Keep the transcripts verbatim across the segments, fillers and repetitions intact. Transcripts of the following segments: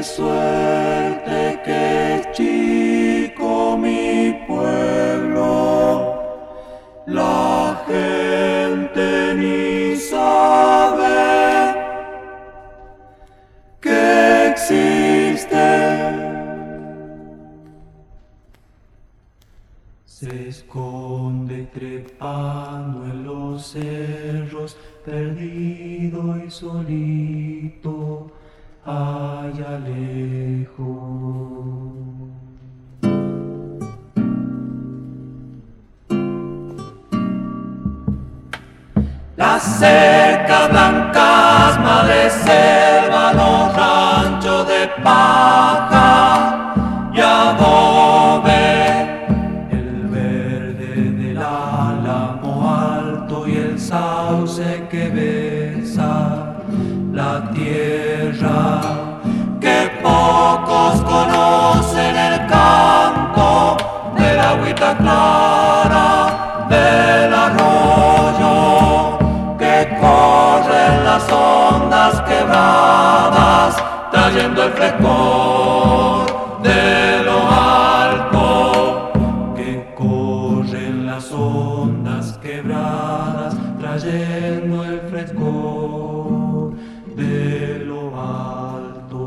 suerte que es chico mi pueblo, la gente ni sabe que existe. Se esconde trepando en los cerros, perdido y solito, allá lejos. Las cercas blancas, madre selva, los ranchos de paja y adobe, el verde del álamo alto y el sauce que besa la tierra, que pocos conocen el canto de la agüita clara del arroyo, que corren las ondas quebradas trayendo el frescor de lo alto, que corren las ondas quebradas trayendo el frescor de lo alto.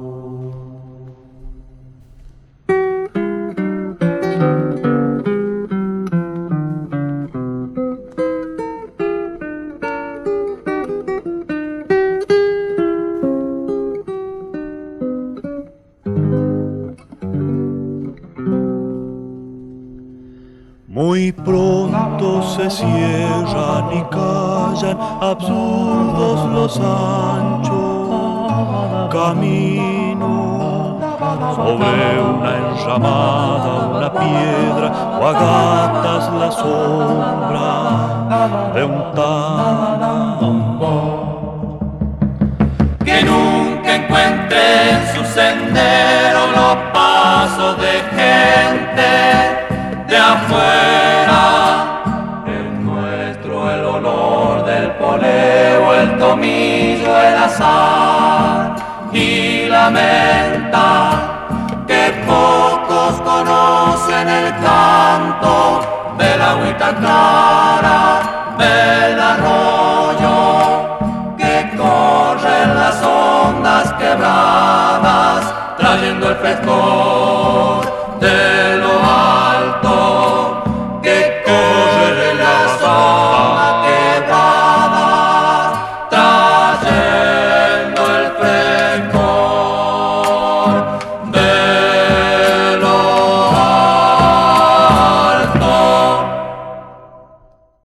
Muy pronto se cierran y callan absurdos los anchos caminos sobre una enramada, una piedra o agatas la sombra de un tambor. Que nunca encuentre en su sendero los pasos de gente de afuera, el nuestro, el olor del poleo, el tomillo, el azar, y lamenta que pocos conocen el canto de la agüita clara del arroyo, que corren las ondas quebradas trayendo el frescor de